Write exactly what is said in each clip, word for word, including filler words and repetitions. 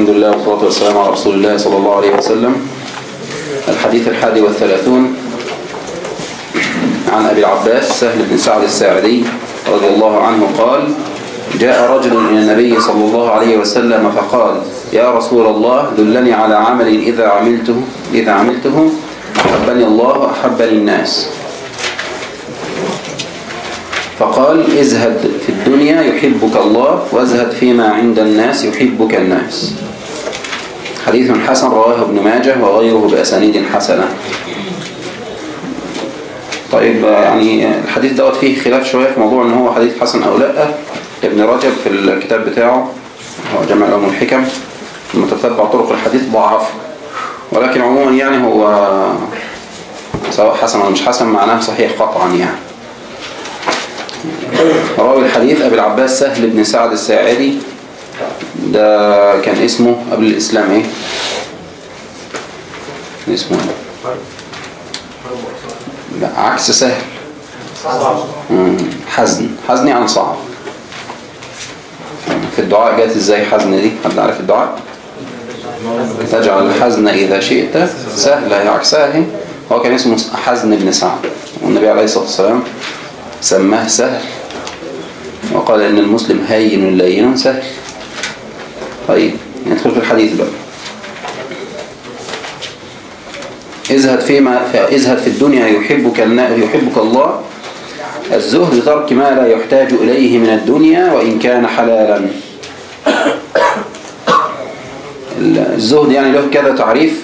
الحمد لله والصلاة والسلام على رسول الله صلى الله عليه وسلم. الحديث الحادي والثلاثون عن أبي العباس سهل بن سعد الساعدي رضي الله عنه قال: جاء رجل إلى النبي صلى الله عليه وسلم فقال: يا رسول الله دلني على عمل إذا عملته إذا عملته أحبني الله وأحبني الناس. فقال: ازهد في الدنيا يحبك الله وازهد فيما عند الناس يحبك الناس. حديث حسن رواه ابن ماجه وغيره بأسانيد حسنة. طيب، يعني الحديث دوت فيه خلاف شوية في موضوع ان هو حديث حسن او لا. ابن رجب في الكتاب بتاعه هو جمع العلوم والحكم لما تتبع طرق الحديث ضعف، ولكن عموما يعني هو سواء حسن او مش حسن معناه صحيح قطعا. يعني راوي الحديث أبي العباس سهل بن سعد الساعدي، ده كان اسمه قبل الإسلام ايه؟ اسمه ايه؟ لا، عكس سهل. حزن. حزن يعني صعب. في الدعاء جات ازاي حزن دي؟ حد عارف الدعاء؟ تجعل الحزن إذا شئت سهل، هي عكسها اهي. هو كان اسمه حزن بن سعد، والنبي عليه الصلاة والسلام سماه سهل وقال إن المسلم هين لين سهل. طيب، ندخل في الحديث بقى. ازهد فيما ازهد في الدنيا يحبك يحبك الله. الزهد ترك ما لا يحتاج إليه من الدنيا وإن كان حلالا. الزهد يعني له كذا تعريف،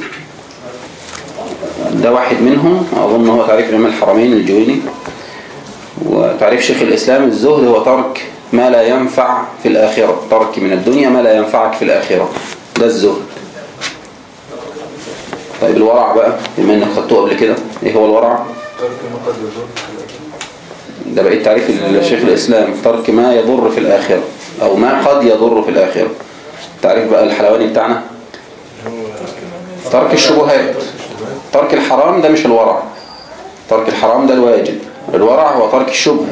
ده واحد منهم أظن هو تعريف الإمام الحرمين الجويني. وتعريف شيخ الإسلام: الزهد هو ترك ما لا ينفع في الآخرة، ترك من الدنيا ما لا ينفعك في الآخرة، ده الزهد. طيب، الورع بقى بما انك خدتوه قبل كده، ايه هو الورع؟ ده بقيت تعريف الشيخ الإسلام: ترك ما يضر في الآخرة أو ما قد يضر في الآخرة. تعريف بقى الحلواني بتاعنا: ترك الشبهات. ترك الحرام ده مش الورع، ترك الحرام ده الواجب، الورع هو ترك الشبهة.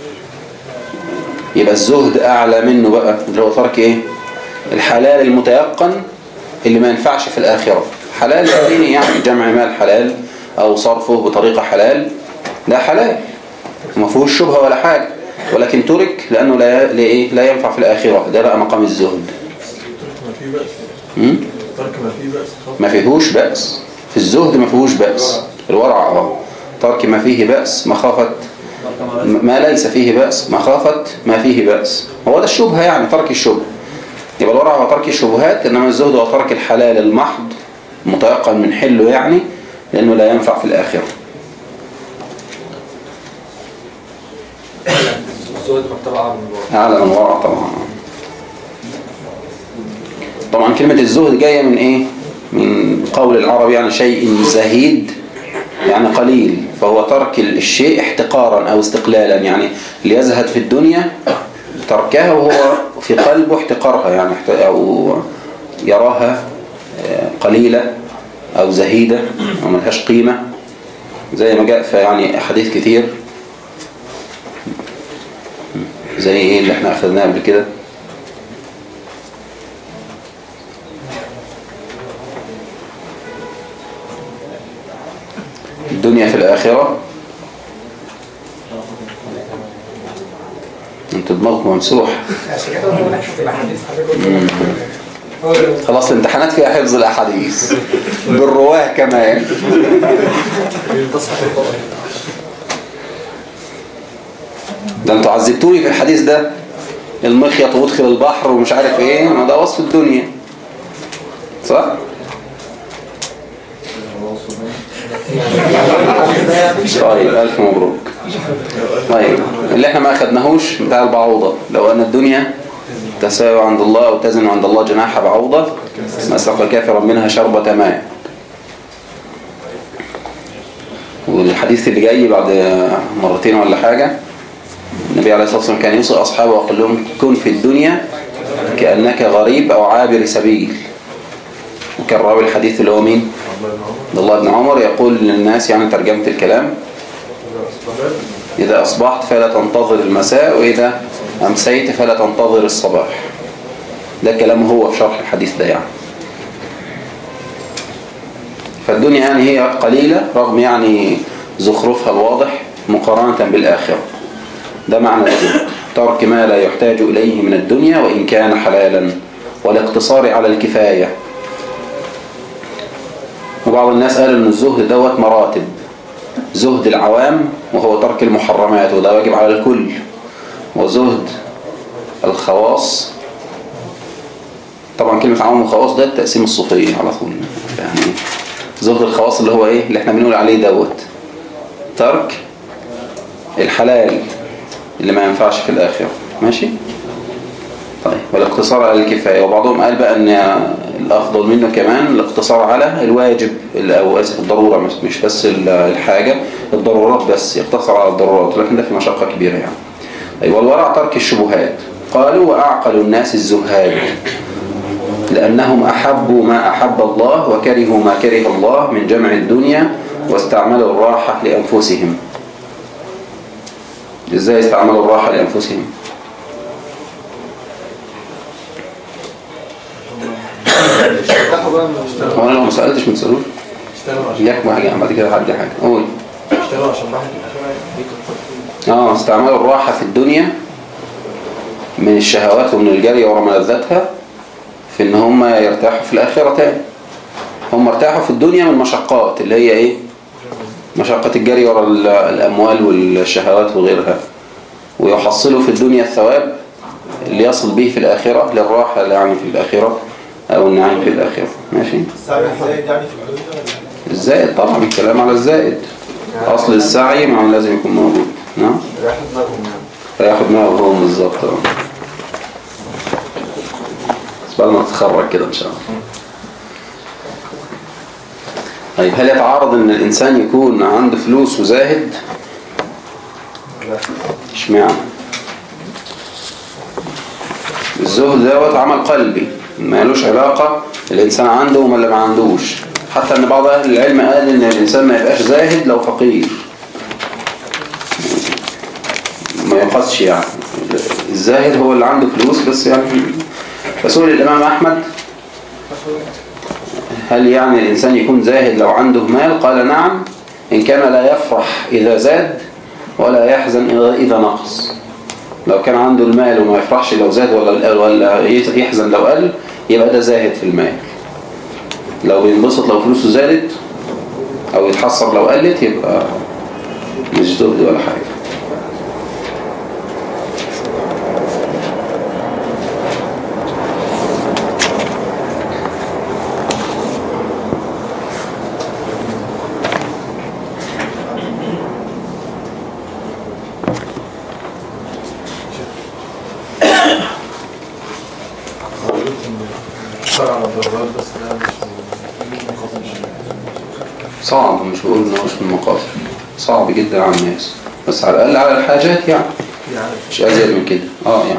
يبقى الزهد أعلى منه بقى، اللي هو ترك إيه؟ الحلال المتيقن اللي ما ينفعش في الآخرة. حلال يعني يعني جمع مال حلال أو صرفه بطريقة حلال، ده حلال ما فيهوش شبهة ولا حاجة، ولكن ترك لأنه لا لإيه؟ لا ينفع في الآخرة. ده بقى مقام الزهد. ما فيهوش بأس. في الزهد ما فيهوش بأس. الورع اه ترك ما فيه بأس مخافة ما ليس فيه بأس، مخافة ما فيه بأس. هو ده الشبهة، يعني ترك الشبهة. يبقى الورع هو ترك الشبهات، إنما الزهد هو ترك الحلال المحض متيقن من حله، يعني لأنه لا ينفع في الآخرة. الزهد مرتبة أعلى من الورع. أعلى من الورع طبعا. طبعا كلمة الزهد جاية من إيه؟ من قول العرب، يعني شيء زهيد يعني قليل، فهو ترك الشيء احتقارا أو استقلالا. يعني ليزهد في الدنيا تركها وهو في قلبه احتقارها، يعني أو يراها قليلة أو زهيدة أو ملهاش قيمة، زي ما جاء في يعني أحاديث كتير، زي إيه اللي احنا أخذناه قبل كده. الدنيا في الآخرة. انت دماغك ممسوح. خلاص الامتحانات فيها حفظ الأحاديث بالرواه كمان. ده انتوا عذبتوني في الحديث ده، المخيط وادخل البحر ومش عارف ايه، ما ده وصف الدنيا صح؟ طيب، ألف مبروك. طيب، اللي احنا ما أخدناهوش بتاع البعوضة: لو أن الدنيا تساوي عند الله أو تزن عند الله جناح بعوضة ما سقى كافرا منها شربة ماء. والحديث اللي جاي بعد مرتين ولا حاجة، النبي عليه الصلاة والسلام كان يوصي أصحابه وقال لهم: كن في الدنيا كأنك غريب أو عابر سبيل. وكان راوي الحديث اللي هو مين؟ عبد الله بن عمر، يقول للناس، يعني ترجمة الكلام: إذا أصبحت فلا تنتظر المساء، وإذا أمسيت فلا تنتظر الصباح. ده كلامه هو في شرح الحديث ده يعني. فالدنيا يعني هي قليلة رغم يعني زخرفها الواضح مقارنة بالآخرة. ده معنى الزهد، ترك ما لا يحتاج إليه من الدنيا وإن كان حلالا، والاقتصار على الكفاية. وبعض الناس قال إن الزهد دوت مراتب، زهد العوام وهو ترك المحرمات وده واجب على الكل، وزهد الخواص. طبعا كلمة عوام وخواص ده التقسيم الصوفية على طول يعني. زهد الخواص اللي هو ايه اللي احنا بنقول عليه دوت ترك الحلال اللي ما ينفعش في الآخرة. ماشي طيب. والاقتصار على الكفاية، وبعضهم قال بقى ان الافضل منه كمان الاقتصار على الواجب او الضرورة، مش مش بس الحاجة، الضرورات بس، يقتصر على الضرورات، لكن ده في مشقة كبيرة يعني. طيب والورع ترك الشبهات. قالوا وأعقل الناس الزهاد لأنهم أحبوا ما أحب الله وكرهوا ما كره الله من جمع الدنيا واستعملوا الراحة لأنفسهم. إزاي استعملوا الراحة لأنفسهم؟ وانا لو ما سألتش ما تسألوش ياك حاجة بعد كده حد حاجة قول. اشتغلوا عشان راحة الآخرة. اه استعملوا الراحة في الدنيا من الشهوات ومن الجري ورا ملذاتها في ان هم يرتاحوا في الآخرة تاني. هم ارتاحوا في الدنيا من مشقات اللي هي ايه؟ مشقة الجري ورا الأموال والشهوات وغيرها، ويحصلوا في الدنيا الثواب اللي يصل به في الآخرة للراحة يعني في الآخرة أو النعيم في الآخرة. ماشي؟ السعي الزائد يعني في الدنيا؟ الزائد طبعا، الكلام على الزائد. أصل السعي ما لازم يكون موجود. نعم؟ ياخد معهم يعني. فياخد معه هو بالظبط. بس بعد ما تتخرج كده إن شاء الله. طيب هل يتعارض ان الانسان يكون عنده فلوس وزاهد؟ اشمعنى؟ الزهد دوت عمل قلبي ما لوش علاقة الانسان عنده ولا ما عندوش. حتى ان بعض اهل العلم قال ان الانسان ما يبقاش زاهد لو فقير، ما يقصش يعني. الزاهد هو اللي عنده فلوس بس يعني. فسئل الامام احمد هل يعني الإنسان يكون زاهد لو عنده مال؟ قال نعم، إن كان لا يفرح إذا زاد ولا يحزن إذا نقص. لو كان عنده المال وما يفرحش لو زاد ولا ولا يحزن لو قل، يبقى ده زاهد في المال. لو بينبسط لو فلوسه زادت أو يتحسر لو قلت، يبقى مش زهد ولا حاجة. صعب، مش بقول انه مش من المقاصد، صعب جدا على الناس، بس على الاقل على الحاجات يعني مش ازيد من كده. اه يعني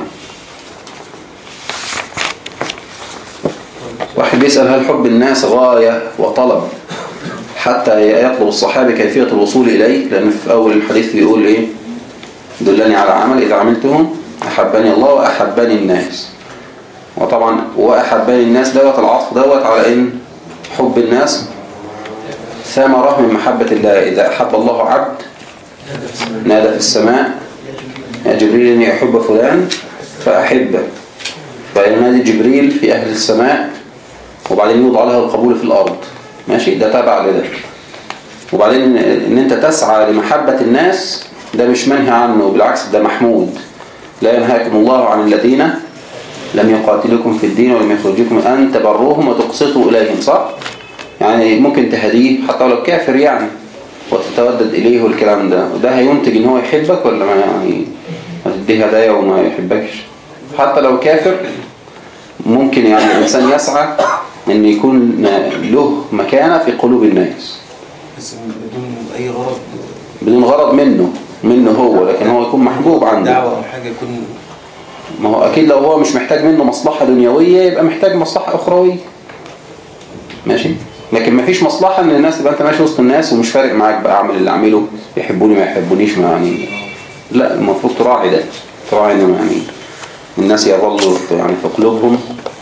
واحد بيسأل هل حب الناس غاية وطلب حتى يطلب الصحابي كيفية الوصول إليه؟ لأن في أول الحديث بيقول إيه؟ دلني على عمل إذا عملتهم أحبني الله وأحبني الناس. وطبعا وأحبني الناس دوت العطف دوت على إن حب الناس ثمرة من محبة الله. إذا أحب الله عبد نادى في السماء يا جبريل إني أحب فلان فأحبه، فينادي جبريل في أهل السماء وبعدين يوضع لها القبول في الأرض. ماشي؟ ده تابع لده. وبعدين إن أنت تسعى لمحبة الناس ده مش منهي عنه، بالعكس ده محمود. لا ينهاكم الله عن الذين لم يقاتلكم في الدين ولم يخرجكم أن تبروهم وتقسطوا إليهم. صح؟ يعني ممكن تهديه حتى لو كافر يعني وتتودد إليه والكلام ده، وده هينتج إن هو يحبك ولا ما يعني هتديه هدايا وما يحبكش؟ حتى لو كافر ممكن يعني الإنسان يسعى إن يكون له مكانة في قلوب الناس بس بدون أي غرض، بدون غرض منه منه هو، لكن هو يكون محبوب عنده. دعوة أو حاجة يكون. ما هو أكيد لو هو مش محتاج منه مصلحة دنيوية يبقى محتاج مصلحة أخروية. ماشي؟ لكن ما فيش مصلحة ان الناس تبقى انت ماشي وسط الناس ومش فارق معاك بقى اعمل اللي اعمله، يحبوني ما يحبونيش، ما يعني لا، المفروض تراعي ده، تراعي ان يعني الناس يظلوا يعني في قلوبهم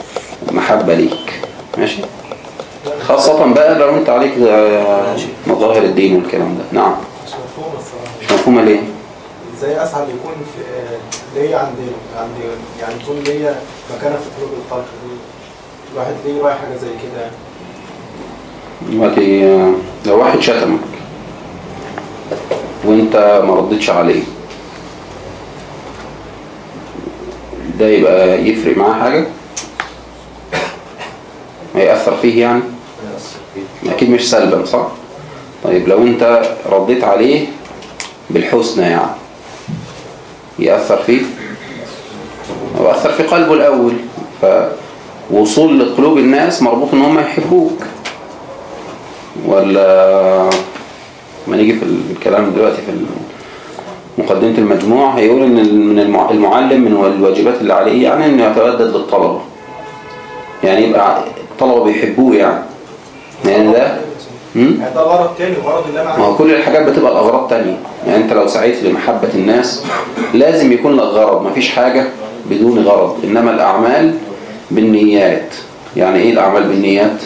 محبة ليك. ماشي. خاصة بقى لو انت عليك مظاهر الدين والكلام ده. نعم. مش مفهوم الصراحة. مش مفهومة ليه؟ ازاي اسعد يكون في ليا عند عند يعني يكون ليا مكانة في قلوب الخلق دي، الواحد ليه رايح حاجة زي كده يعني. دلوقتي لو واحد شتمك وانت ما ردتش عليه، ده يبقى يفرق معاه حاجة؟ هيأثر فيه يعني؟ أكيد مش سلبا، صح؟ طيب لو انت رديت عليه بالحسنى يعني يأثر فيه؟ هو أثر في قلبه الأول، فوصول لقلوب الناس مربوط ان هم يحبوك. ولا ما نيجي في الكلام دلوقتي في مقدمة المجموع هيقول ان من المعلم من الواجبات اللي عليه يعني انه يتودد للطلبة، يعني يبقى الطلبة بيحبوه يعني يعني ده يعني ده غرض تاني، غرض اللي انا عايزه. ما هو كل الحاجات بتبقى الأغراض تانية. يعني انت لو سعيت لمحبة الناس لازم يكون لك غرض، مفيش حاجة بدون غرض. انما الأعمال بالنيات. يعني ايه الأعمال بالنيات؟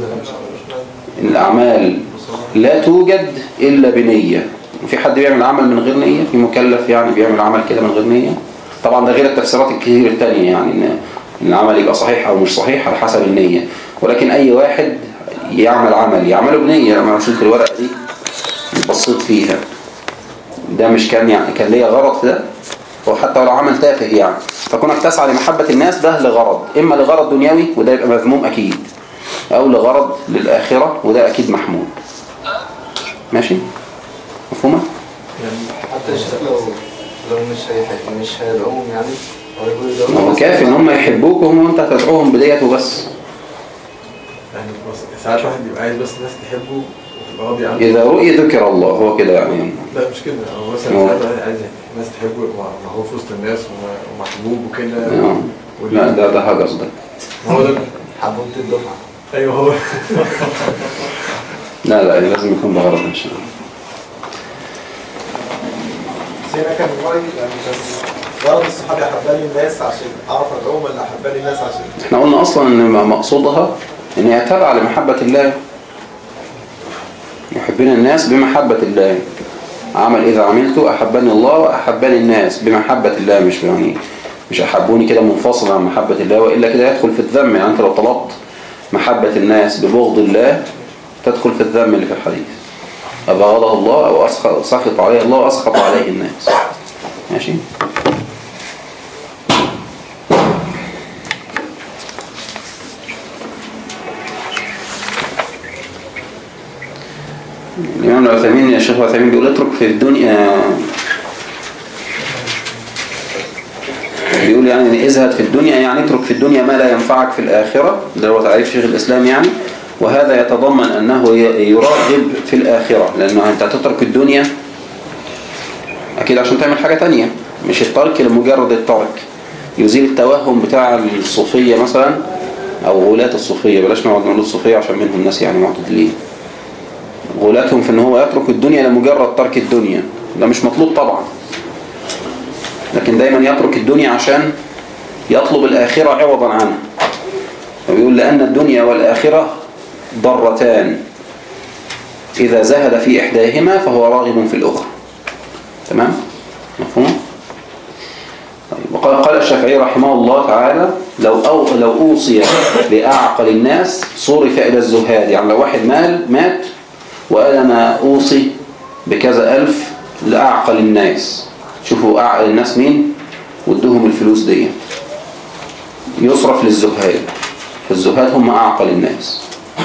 الأعمال لا توجد إلا بنية. وفي حد بيعمل عمل من غير نية؟ في مكلف يعني بيعمل عمل كده من غير نية؟ طبعا ده غير التفسيرات الكثير التانية، يعني ان العمل يبقى صحيح أو مش صحيح على حسب النية. ولكن أي واحد يعمل عمل يعمله بنية. لما شلت الورقة دي بصيت فيها، ده مش كان يعني كان ليا غرض في ده؟ وحتى لو عمل تافه يعني. فكونك تسعى لمحبة الناس ده لغرض، إما لغرض دنيوي وده يبقى مذموم أكيد، أو لغرض للآخرة وده أكيد محمود. ماشي؟ مفهومة؟ يعني حتى الشيخ لو لو مش هيحب مش هيدعوهم يعني أو يقول يدعوهم، هو كافي إن هم يحبوك وهم أنت هتدعوهم بديت وبس. يعني ساعات واحد بيبقى عايز بس الناس تحبه وتبقى راضي عنه. إذا رؤي ذكر الله، هو كده يعني. لا مش كده، هو مثلا ساعات واحد عايز الناس تحبه ما هو في وسط الناس ومحبوب وكده. آه. لا ده ده هجس ده. هو ده حبوبة الدفعة. ايوه هو. لا لا لازم يكون بغرض إن شاء الله. سينا كان رأي يعني كان غرض الصحابي أحباني الناس عشان أعرف أدعوهم ولا أحباني الناس عشان احنا قلنا أصلا إن مقصودها إن هي تابعة لمحبة الله. يحبنا الناس بمحبة الله. عمل إذا عملت أحبني الله وأحبني الناس بمحبة الله، مش يعني مش أحبوني كده منفصل عن محبة الله، وإلا كده يدخل في الذم. يعني أنت لو طلبت محبة الناس ببغض الله تدخل في الذم اللي في الحديث. أبغضه الله أو سخط عليه الله وأسخط عليه الناس. ماشي؟ الإمام العثيمين يا شيخ العثيمين بيقول اترك في الدنيا، بيقول يعني ازهد في الدنيا يعني اترك في الدنيا ما لا ينفعك في الآخرة. ده هو تعريف شيخ الإسلام يعني. وهذا يتضمن أنه يراغب في الآخرة، لأنه أنت تترك الدنيا أكيد عشان تعمل حاجة تانية، مش الترك لمجرد الترك. يزيل التوهم بتاع الصوفية مثلا أو غلاة الصوفية، بلاش نقعد نقول الصوفية عشان منهم ناس يعني معتدلين. غلاتهم في ان هو يترك الدنيا لمجرد ترك الدنيا، ده مش مطلوب طبعا، لكن دايما يترك الدنيا عشان يطلب الآخرة عوضا عنها. ويقول لأن الدنيا والآخرة ضرتان، إذا زهد في إحداهما فهو راغب في الأخرى. تمام؟ مفهوم؟ طيب. وقال قال الشافعي رحمه الله تعالى لو أو لو أوصي لأعقل الناس صرف إلى الزهاد. يعني لو واحد مال مات وقال أنا أوصي بكذا ألف لأعقل الناس، شوفوا أعقل الناس مين وادوهم الفلوس دي، يصرف للزهاد. فالزهاد هم أعقل الناس.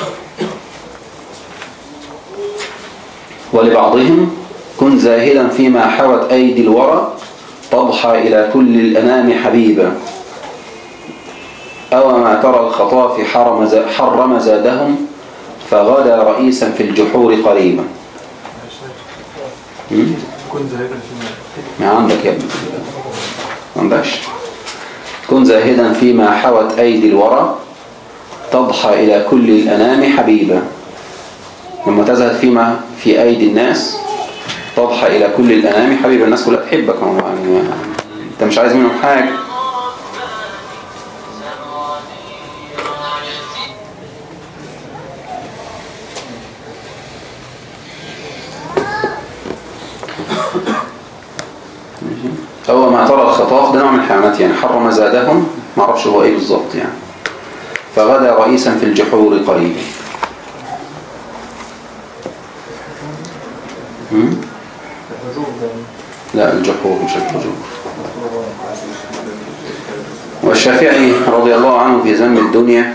ولبعضهم كن زاهدا فيما حوت أيدي الورى تضحى إلى كل الأنام حبيبا، أو ما ترى الخطاف حرم حرم زادهم فغدا رئيسا في الجحور قريبا. كن زاهدا فيما ما عندك يا ابني؟ ما عندكش؟ كن زاهدا فيما حوت أيدي الورى تضحى إلى كل الأنام حبيبا. لما تزهد فيما في أيدي الناس تضحى إلى كل الأنام حبيبا، الناس كلها تحبك يعني، أنت مش عايز منهم حاجة. الخطاف ده نوع من الحيوانات يعني، حرم زادهم، ما اعرفش هو ايه بالظبط يعني. فغدا رئيسا في الجحور قريبا. لا الجحور مش الفجور. والشافعي رضي الله عنه في ذم الدنيا،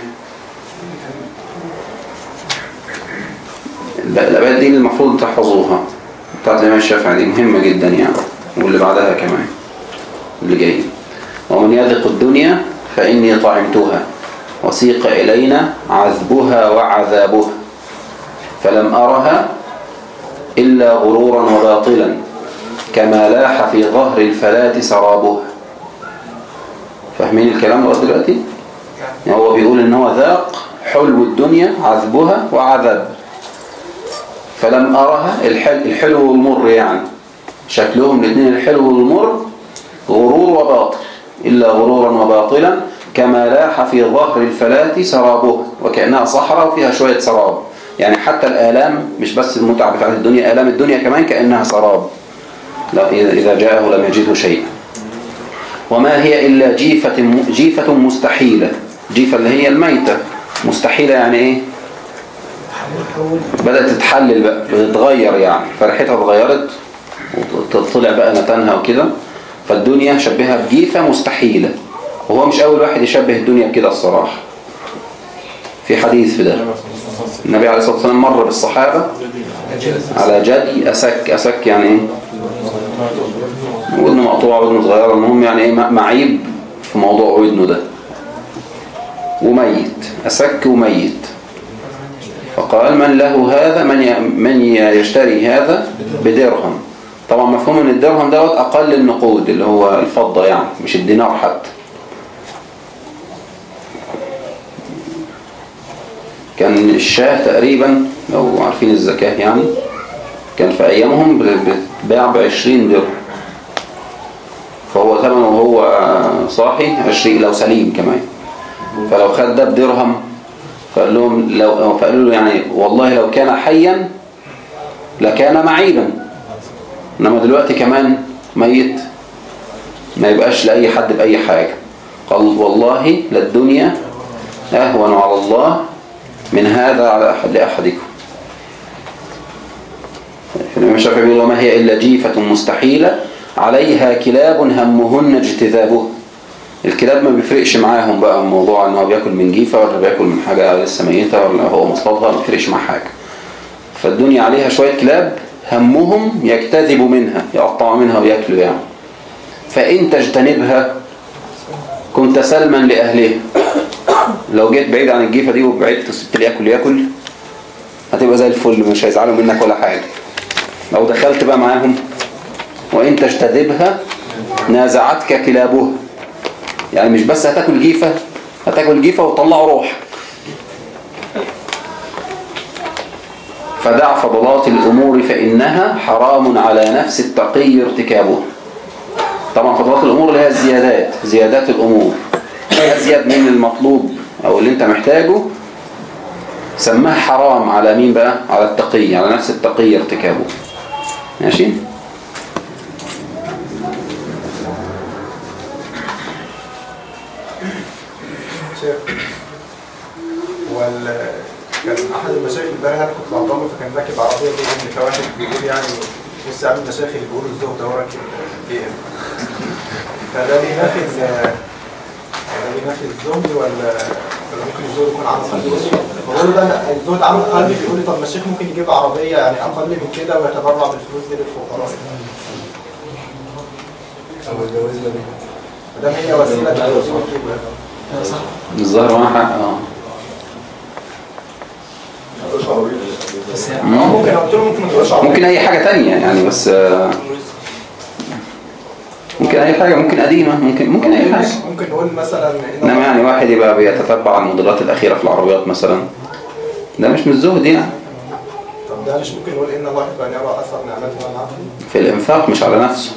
الأبيات دي المفروض تحفظوها بتاعت الإمام الشافعي، دي مهمة جدا يعني، واللي بعدها كمان اللي جاي. ومن يذق الدنيا فإني طعمتها وسيق إلينا عذبها وعذابها فلم أرها إلا غرورا وباطلا كما لاح في ظهر الفلاة سرابها. فاهمين الكلام ده دلوقتي؟ يعني هو بيقول إن هو ذاق حلو الدنيا عذبها وعذاب، فلم أرها الحل الحلو والمر يعني شكلهم الاثنين الحلو والمر غرور وباطل إلا غرورا وباطلا كما لاح في ظهر الفلاة سرابه، وكأنها صحراء وفيها شوية سراب يعني. حتى الآلام مش بس المتعة بتاعت الدنيا، آلام الدنيا كمان كأنها سراب إذا جاءه لم يجده شيئا. وما هي إلا جيفة جيفة مستحيلة. جيفة اللي هي الميتة، مستحيلة يعني إيه؟ بدأت تتحلل بقى، بتتغير يعني، فريحتها اتغيرت وطلع بقى نتنها وكده. فالدنيا شبهها بجيفة مستحيلة، وهو مش أول واحد يشبه الدنيا بكده الصراحة. في حديث في ده النبي عليه الصلاة والسلام مر بالصحابة على جدي أسك. أسك يعني إيه؟ ودنه مقطوعة ودنه صغيرة، المهم يعني إيه معيب في موضوع ودنه ده، وميت أسك وميت. فقال من له هذا، من من يشتري هذا بدرهم. طبعا مفهوم ان الدرهم دوت اقل النقود اللي هو الفضة يعني، مش الدينار حتى. كان الشاه تقريبا لو عارفين الزكاة يعني، كان في ايامهم بتباع بعشرين درهم، فهو ثمنه وهو صاحي عشرين لو سليم كمان. فلو خد ده بدرهم فقال لهم لو فقالوا له يعني والله لو كان حيا لكان معيبا، انما دلوقتي كمان ميت ما يبقاش لأي حد بأي حاجة. قال والله للدنيا أهون على الله من هذا على أحد لأحدكم. الإمام الشافعي بيقول وما هي إلا جيفة مستحيلة عليها كلاب همهن اجتذابه. الكلاب ما بيفرقش معاهم بقى الموضوع انه بياكل من جيفة ولا بياكل من حاجة لسه ميتة ولا هو مصطادها، ما بيفرقش مع حاجة. فالدنيا عليها شوية كلاب همهم يجتذبوا منها، يقطعوا منها وياكلوا يعني. فإن تجتنبها كنت سلما لأهلها. لو جيت بعيد عن الجيفة دي وبعيد تسبت اللي ياكل ياكل هتبقى زي الفل، مش هيزعلوا منك ولا حاجة. لو دخلت بقى معاهم وإن تجتذبها نازعتك كلابها، يعني مش بس هتاكل جيفة، هتاكل جيفة وتطلعوا روح. فدع فضلات الأمور فإنها حرام على نفس التقي ارتكابها. طبعا فضلات الأمور اللي هي الزيادات، زيادات الأمور، أزيد من المطلوب أو اللي أنت محتاجه، سماها حرام على مين بقى؟ على التقي، على نفس التقي ارتكابه. ماشي؟ وال كان احد المشايخ امبارح انا كنت بعضمه، فكان راكب عربيه بيقول ان فواحد بيقول يعني بص يا عم المشايخ اللي بيقولوا الزهد ده راكب بي ام، فده بينافي ده بينافي الزهد ولا ولا ممكن الزهد يكون عامل قلبي؟ بقول له ده الزهد عامل قلبي، بيقول لي طب ما الشيخ ممكن يجيب عربيه يعني اقل من كده ويتبرع بالفلوس دي للفقراء. او الجواز ده ده هي وسيله للوصول كده. صح الظاهر معاه حق. اه ممكن قلت له ممكن ما تقولش ممكن اي حاجه تانية يعني، بس ممكن اي حاجه، ممكن قديمه، ممكن ممكن اي حاجه. ممكن نقول مثلا انما يعني واحد يبقى بيتتبع الموديلات الاخيره في العربيات مثلا، ده مش من الزهد يعني. طب ده مش ممكن نقول ان الله يحب ان يرى اثر نعمته معه في الانفاق مش على نفسه.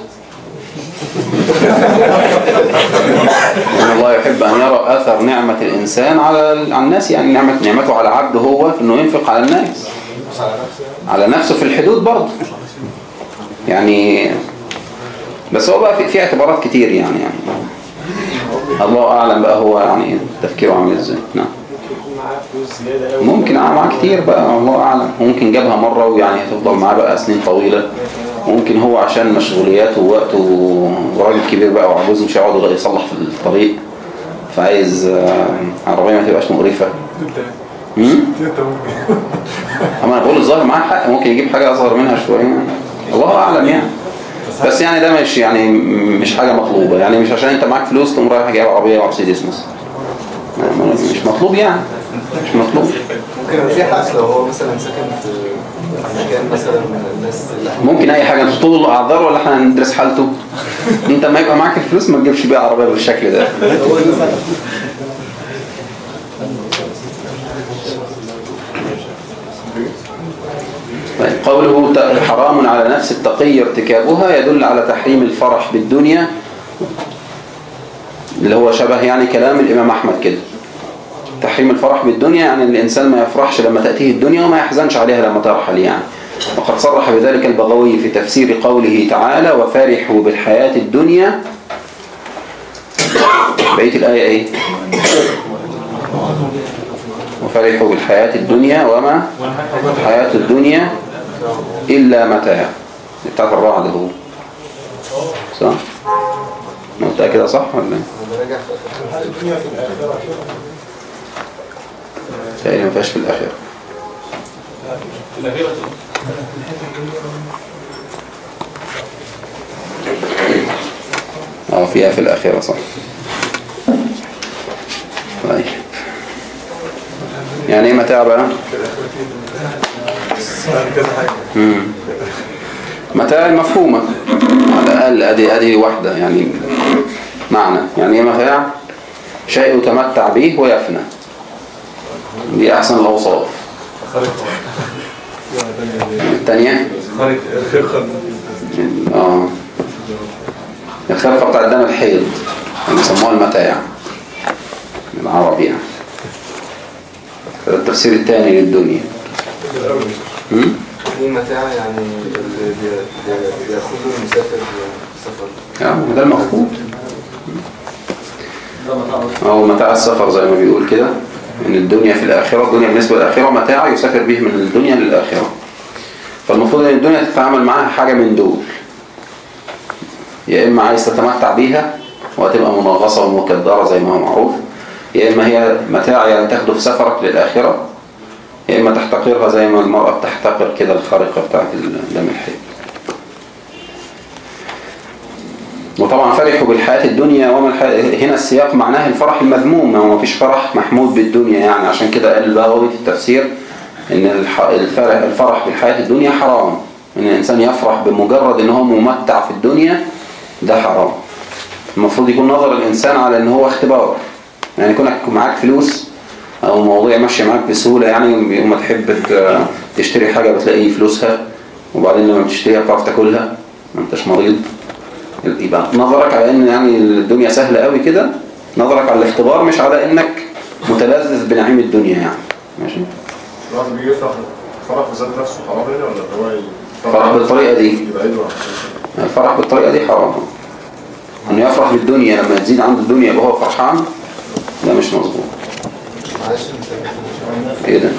إن الله يحب أن يرى أثر نعمة الإنسان على على الناس، يعني نعمة نعمته على عبده هو في إنه ينفق على الناس، على نفسه في الحدود برضه يعني. بس هو بقى في, في اعتبارات كتير يعني يعني الله أعلم بقى هو يعني تفكيره عامل ازاي. نعم ممكن معاه كتير بقى الله أعلم. ممكن جابها مرة ويعني هتفضل معاه بقى سنين طويلة. ممكن هو عشان مشغولياته ووقته وراجل كبير بقى وعجوز مش هيقعد يصلح في الطريق، فعايز عربية ما تبقاش مقرفة. امم اما انا بقول الظاهر معاه حق، ممكن يجيب حاجة اصغر منها شوية الله اعلم يعني. بس يعني ده مش يعني مش حاجة مطلوبة يعني. مش عشان انت معاك فلوس تقوم رايح جايب عربية مرسيدس مثلا، مش مطلوب يعني. مش مطلوب. ممكن في حاجة لو هو مثلا ساكن في مكان مثلا من الناس اللي ممكن اي حاجة. انت تطول الاعذار ولا احنا ندرس حالته؟ انت ما يبقى معاك الفلوس ما تجيبش بيها عربية بالشكل ده. طيب قوله حرام على نفس التقي ارتكابها يدل على تحريم الفرح بالدنيا، اللي هو شبه يعني كلام الإمام أحمد كده. تحريم الفرح بالدنيا يعني الإنسان ما يفرحش لما تأتيه الدنيا وما يحزنش عليها لما ترحل يعني. وقد صرح بذلك البغوي في تفسير قوله تعالى وفرحوا بالحياة الدنيا. بقية الآية إيه؟ وفرحوا بالحياة الدنيا وما الحياة الدنيا إلا متاع. بتاعت الرعد هو صح؟ متأكد صح ولا ايه؟ الدنيا في الآخرة تقريبا ما فيهاش في الآخرة. في الآخرة اه فيها في الآخرة صح. طيب يعني ايه متاع بقى؟ امم متاع المفهومة على الأقل. ادي ادي واحدة يعني معنى. يعني ايه متاع؟ شيء يتمتع به ويفنى. دي احسن الاوصاف. الثانية اه الخلفة بتاع الدم الحيض اللي يسموها المتاع بالعربي يعني. التفسير الثاني للدنيا. في متاع يعني اللي بياخده المسافر سفر. يعني ده المفروض أو متاع السفر زي ما بيقول كده، إن الدنيا في الآخرة. الدنيا بالنسبة للآخرة متاع يسافر به من الدنيا للآخرة. فالمفروض إن الدنيا تتعامل معاها حاجة من دول، يا إما عايز تتمتع بيها وهتبقى منغصة ومكدرة زي ما هو معروف، يا إما هي متاع يعني تاخده في سفرك للآخرة، يا إما تحتقرها زي ما المرأة بتحتقر كده الخارقة بتاعت الدم الحيض. وطبعا فرحوا بالحياة الدنيا وما الحياة. هنا السياق معناه الفرح المذموم، ما فيش فرح محمود بالدنيا يعني. عشان كده قال البغوي في التفسير إن الفرح, الفرح بالحياة الدنيا حرام. إن الإنسان يفرح بمجرد إن هو ممتع في الدنيا ده حرام. المفروض يكون نظر الإنسان على إن هو اختبار. يعني يكون معاك فلوس أو موضوع ماشي معاك بسهولة يعني، يوم ما تحب تشتري حاجة بتلاقي فلوسها، وبعدين لما بتشتريها بتعرف تاكلها ما انتش مريض. يبقى نظرك على ان يعني الدنيا سهلة قوي كده، نظرك على الاختبار مش على انك متلذذ بنعيم الدنيا يعني. ماشي. الواحد بيجي يفرح فرح بذات نفسه حرام يعني ولا هو الفرح بالطريقة دي؟ الفرح بالطريقة دي حرام. انه يفرح بالدنيا لما تزيد عنده الدنيا يبقى هو فرحان، ده مش مظبوط. ايه ده؟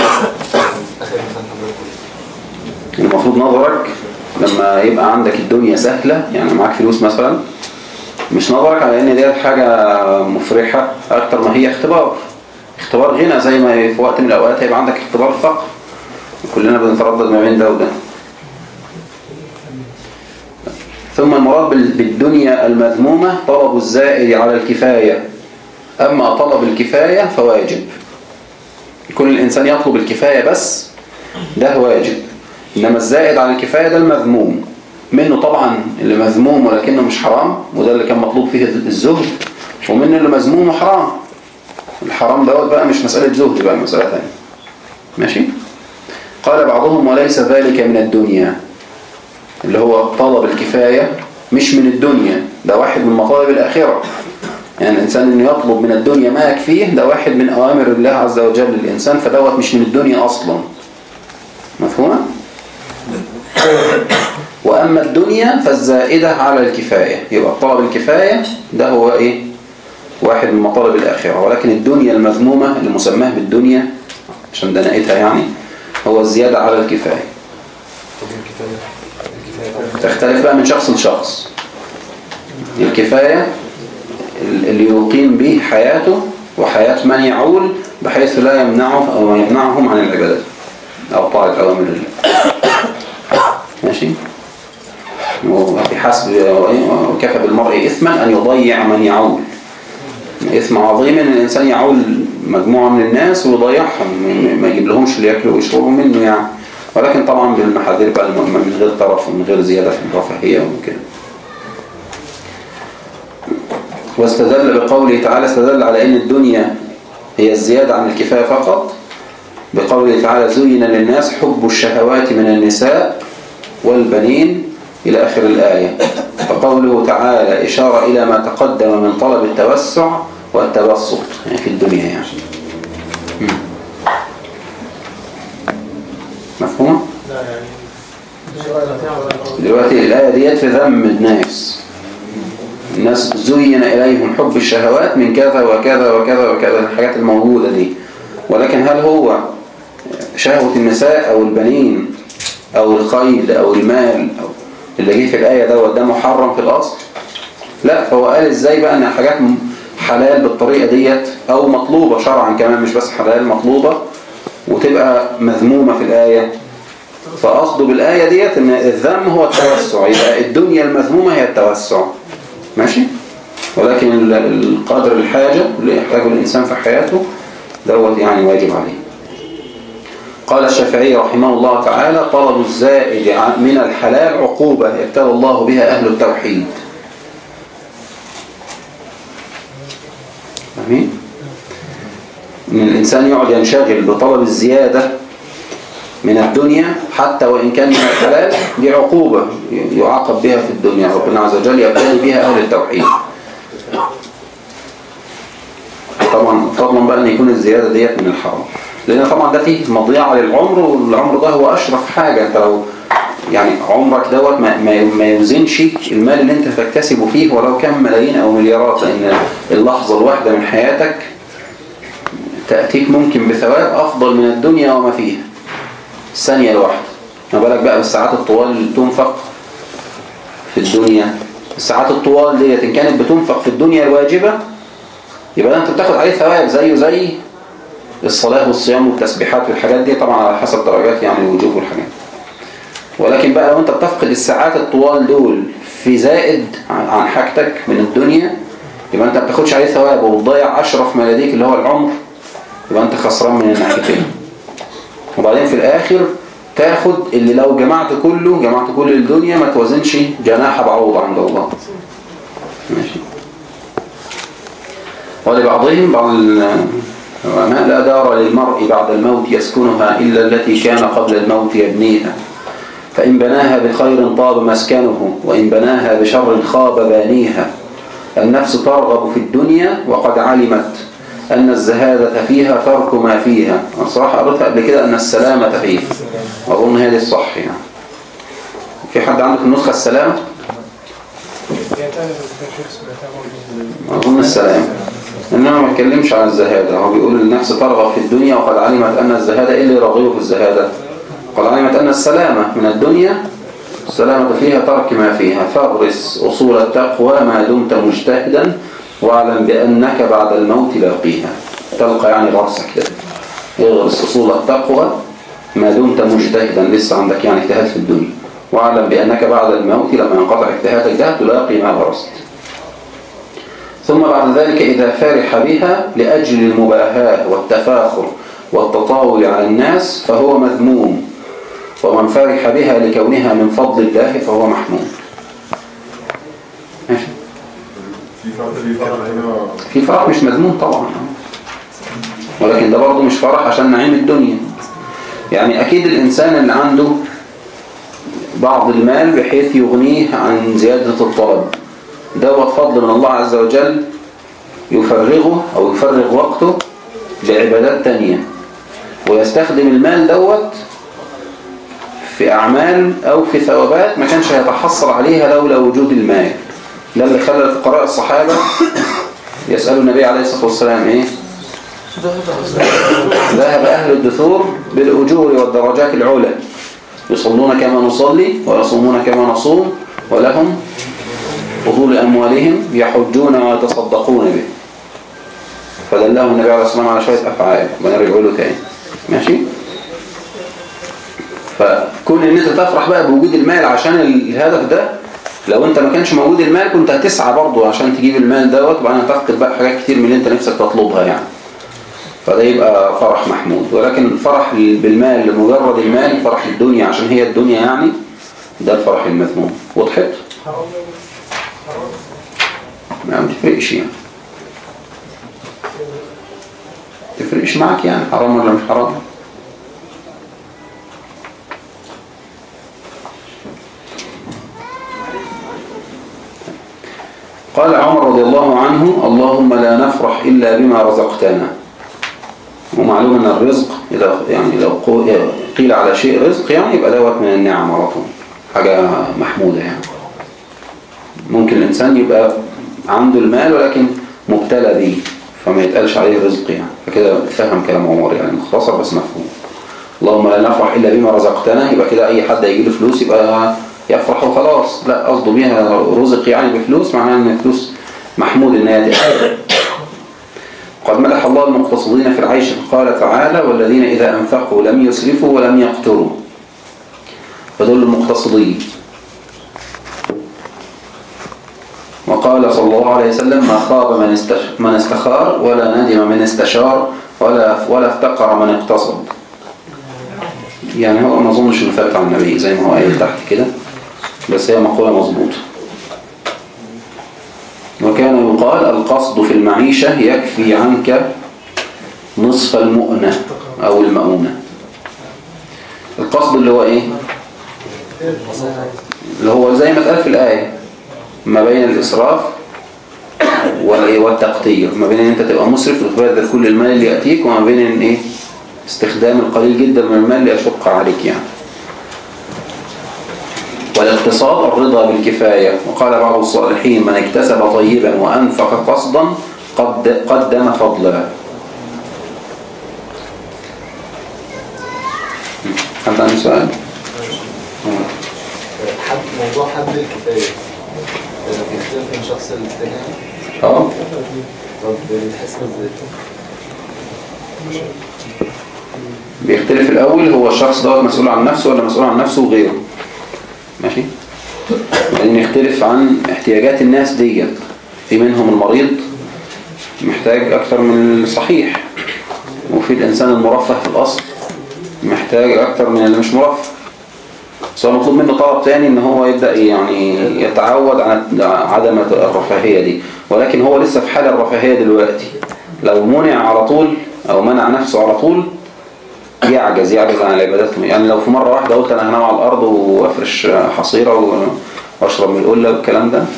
المفروض نظرك لما يبقى عندك الدنيا سهلة يعني معاك فلوس مثلا، مش نظرك على ان دي حاجة مفرحة اكتر ما هي اختبار. اختبار غنى زي ما في وقت من الاوقات هيبقى عندك اختبار فقر. كلنا بنتردد ما بين ده وده. ثم المراد بالدنيا المذمومة طلب الزائد على الكفاية. اما طلب الكفاية فواجب. كل الانسان يطلب الكفاية بس ده واجب، إنما الزائد على الكفاية ده المذموم منه. طبعا اللي مذموم ولكنه مش حرام، وده اللي كان مطلوب فيه الزهد، ومنه اللي مذموم وحرام. الحرام دوت بقى مش مسألة زهد، بقى مسألة ثانية. ماشي. قال بعضهم وليس ذلك من الدنيا، اللي هو طلب الكفاية مش من الدنيا، ده واحد من مطالب الآخرة. يعني الإنسان إنه يطلب من الدنيا ما يكفيه، ده واحد من أوامر الله عز وجل للإنسان، فدوت مش من الدنيا أصلا. مفهومة؟ وأما الدنيا فالزائدة على الكفاية. يبقى طلب الكفاية ده هو إيه؟ واحد من مطالب الآخرة. ولكن الدنيا المذمومة اللي مسماه بالدنيا عشان دنائتها يعني هو الزيادة على الكفاية. تختلف بقى من شخص لشخص. الكفاية اللي يقيم به حياته وحياة من يعول بحيث لا يمنعه أو يمنعهم عن العبادة أو طاعة أوامر الله. ماشي؟ وبحسب وكفى بالمرء إثما أن يضيع من يعول. إثم عظيم أن الإنسان يعول مجموعة من الناس ويضيعهم، ما يجيب لهمش اللي يأكلوا ويشربوا منه يعني. ولكن طبعا بالمحاذير بقى من غير طرف ومن غير زيادة في الرفاهية وكده. واستدل بقوله تعالى، استدل على أن الدنيا هي الزيادة عن الكفاية فقط بقوله تعالى زين للناس حب الشهوات من النساء والبنين إلى آخر الآية. فقوله تعالى إشارة إلى ما تقدم من طلب التوسع والتبسط يعني في الدنيا يعني. مفهوم؟ دلوقتي الآية ديت في ذم الناس. الناس زين إليهم حب الشهوات من كذا وكذا وكذا وكذا الحاجات الموجودة دي. ولكن هل هو شهوة النساء أو البنين أو الخيل أو المال أو اللي جه في الآية ده ده محرم في الأصل؟ لا. فهو قال إزاي بقى أن حاجات حلال بالطريقة ديت أو مطلوبة شرعا كمان مش بس حلال مطلوبة وتبقى مذمومة في الآية. فأصده بالآية ديت أن الذم هو التوسع. يبقى الدنيا المذمومة هي التوسع. ماشي؟ ولكن القدر الحاجة اللي يحتاجه الإنسان في حياته دوت يعني واجب عليه. قال الشافعي رحمه الله تعالى طلب الزائد من الحلال عقوبة يبتلى الله بها أهل التوحيد. فاهمين؟ إن الإنسان يقعد ينشغل بطلب الزيادة من الدنيا حتى وإن كان من الحلال دي عقوبة يعاقب بها في الدنيا. ربنا عز وجل يبتلي بها أهل التوحيد. طبعا فضلا بقى أن يكون الزيادة ديت من الحرام، لأن طبعا ده فيه مضيعة للعمر، والعمر ده هو أشرف حاجة. أنت لو يعني عمرك دوت ما, ما يوزنش المال اللي أنت تكتسبه فيه ولو كان ملايين أو مليارات، لأن اللحظة الواحدة من حياتك تأتيك ممكن بثواب أفضل من الدنيا وما فيها الثانية الواحدة. ما بالك بقى بالساعات الطوال اللي تنفق في الدنيا. الساعات الطوال ديت إن كانت بتنفق في الدنيا الواجبة يبقى أنت بتاخد عليه ثواب زيه زي الصلاة والصيام والتسبيحات والحاجات دي، طبعا على حسب درجات يعني الوجوب والحاجات. ولكن بقى لو أنت بتفقد الساعات الطوال دول في زائد عن حاجتك من الدنيا يبقى أنت بتاخدش عليه ثواب وبتضيع أشرف ما لديك اللي هو العمر. يبقى أنت خسران من الناحيتين. وبعدين في الآخر تاخد اللي لو جمعت كله جمعت كل الدنيا ما توازنش جناح بعوض عند الله. ماشي. ولبعضهم بعض العلماء لا دار للمرء بعد الموت يسكنها إلا التي كان قبل الموت يبنيها، فإن بناها بخير طاب مسكنه وإن بناها بشر خاب بانيها. النفس ترغب في الدنيا وقد علمت أن الزهادة فيها ترك ما فيها. أنا صراحة قرأتها قبل كده أن السلامة فيها، وأظن هذه الصح يعني. في حد عندك النسخة السلامة؟ أظن السلامة، إنما ما اتكلمش عن الزهادة. هو بيقول النفس ترغب في الدنيا وقد علمت أن الزهادة. إيه اللي يرغبه في الزهادة؟ قد علمت أن السلامة من الدنيا السلامة فيها ترك ما فيها. فاغرس أصول التقوى ما دمت مجتهدا واعلم بأنك بعد الموت لاقيها. تلقى يعني رأسك كده. اغرس أصول التقوى ما دمت مجتهدا، لسه عندك يعني اجتهاد في الدنيا، واعلم بأنك بعد الموت لما ينقطع اجتهادك ده تلاقي ما غرست. ثم بعد ذلك إذا فرح بها لأجل المباهاة والتفاخر والتطاول على الناس فهو مذموم، ومن فرح بها لكونها من فضل الله فهو محمود. ماشي. في فرح مش مذموم طبعا، ولكن ده برضه مش فرح عشان نعيم الدنيا. يعني أكيد الإنسان اللي عنده بعض المال بحيث يغنيه عن زيادة الطلب دوت فضل من الله عز وجل يفرغه أو يفرغ وقته بعبادات تانية، ويستخدم المال دوت في أعمال أو في ثوابات ما كانش هيتحصل عليها لولا وجود المال. ده اللي خلى الفقراء الصحابة يسألوا النبي عليه الصلاة والسلام إيه؟ ذهب أهل الدثور بالأجور والدرجات العلى، يصلون كما نصلي ويصومون كما نصوم ولهم فضول أموالهم يحجون ويتصدقون به. فدله النبي عليه الصلاة والسلام على شوية أفعال بنرجع له تاني. ماشي؟ فكون ان انت تفرح بقى بوجود المال عشان الهدف ده، لو انت ما كانش موجود المال كنت هتسعى برضه عشان تجيب المال دوت، وبعدين هتفقد بقى حاجات كتير من اللي انت نفسك تطلبها يعني. فده يبقى فرح محمود. ولكن الفرح بالمال لمجرد المال، فرح الدنيا عشان هي الدنيا يعني، ده الفرح المذموم. وضحت؟ ما تفرقش يعني، تفرقش معاك يعني حرام ولا مش حرام. قال عمر رضي الله عنه: اللهم لا نفرح إلا بما رزقتنا. ومعلوم أن الرزق إذا يعني لو قيل على شيء رزق يعني يبقى دوت من النعم على طول، حاجة محمودة يعني. ممكن الإنسان يبقى عنده المال ولكن مبتلى به فما يتقالش عليه رزق يعني، فكده فهم كلام عمر يعني مختصر بس مفهوم. اللهم لا نفرح إلا بما رزقتنا، يبقى كده أي حد يجي له فلوس يبقى يفرح وخلاص، لا قصده بيها رزق يعني بفلوس، معناه ان الفلوس محمود ان هي تأثير. قد مدح الله المقتصدين في العيش قال تعالى: والذين إذا أنفقوا لم يسرفوا ولم يقتروا. فدول المقتصدين. وقال صلى الله عليه وسلم: ما خاب من استخار ولا ندم من استشار ولا ولا افتقر من اقتصد. يعني هو ما اظنش انه ثابت عن النبي زي ما هو قايل تحت كده، بس هي مقولة مظبوطة. وكان يقال: القصد في المعيشة يكفي عنك نصف المؤنة أو المؤونة. القصد اللي هو إيه؟ اللي هو زي ما اتقال في الآية، ما بين الإسراف والتقتير، ما بين أن أنت تبقى مسرف وتبذل كل المال اللي يأتيك، وما بين أن إيه؟ استخدام القليل جدا من المال ليشق عليك يعني. والاقتصاد الرضا بالكفاية. وقال بعض الصالحين: من اكتسب طيبا وأنفق قصدا قد قدم فضلا. حد عنده سؤال؟ حد موضوع حد الكفاية بيختلف من شخص للتاني. اه طب بيتحسب ازاي؟ بيختلف. الأول هو الشخص دوت مسؤول عن نفسه ولا مسؤول عن نفسه وغيره. ماشي. بعدين يختلف عن احتياجات الناس ديت. في منهم المريض محتاج أكثر من الصحيح، وفي الإنسان المرفه في الأصل محتاج أكثر من اللي مش مرفه. سواء مطلوب منه طلب تاني ان هو يبدأ يعني يتعود على عدم الرفاهية دي، ولكن هو لسه في حال الرفاهية دلوقتي. لو منع على طول او منع نفسه على طول يعجز يعجز عن العبادات. يعني لو في مرة واحدة قلت انا هنام على الارض وافرش حصيرة واشرب من القلة والكلام ده،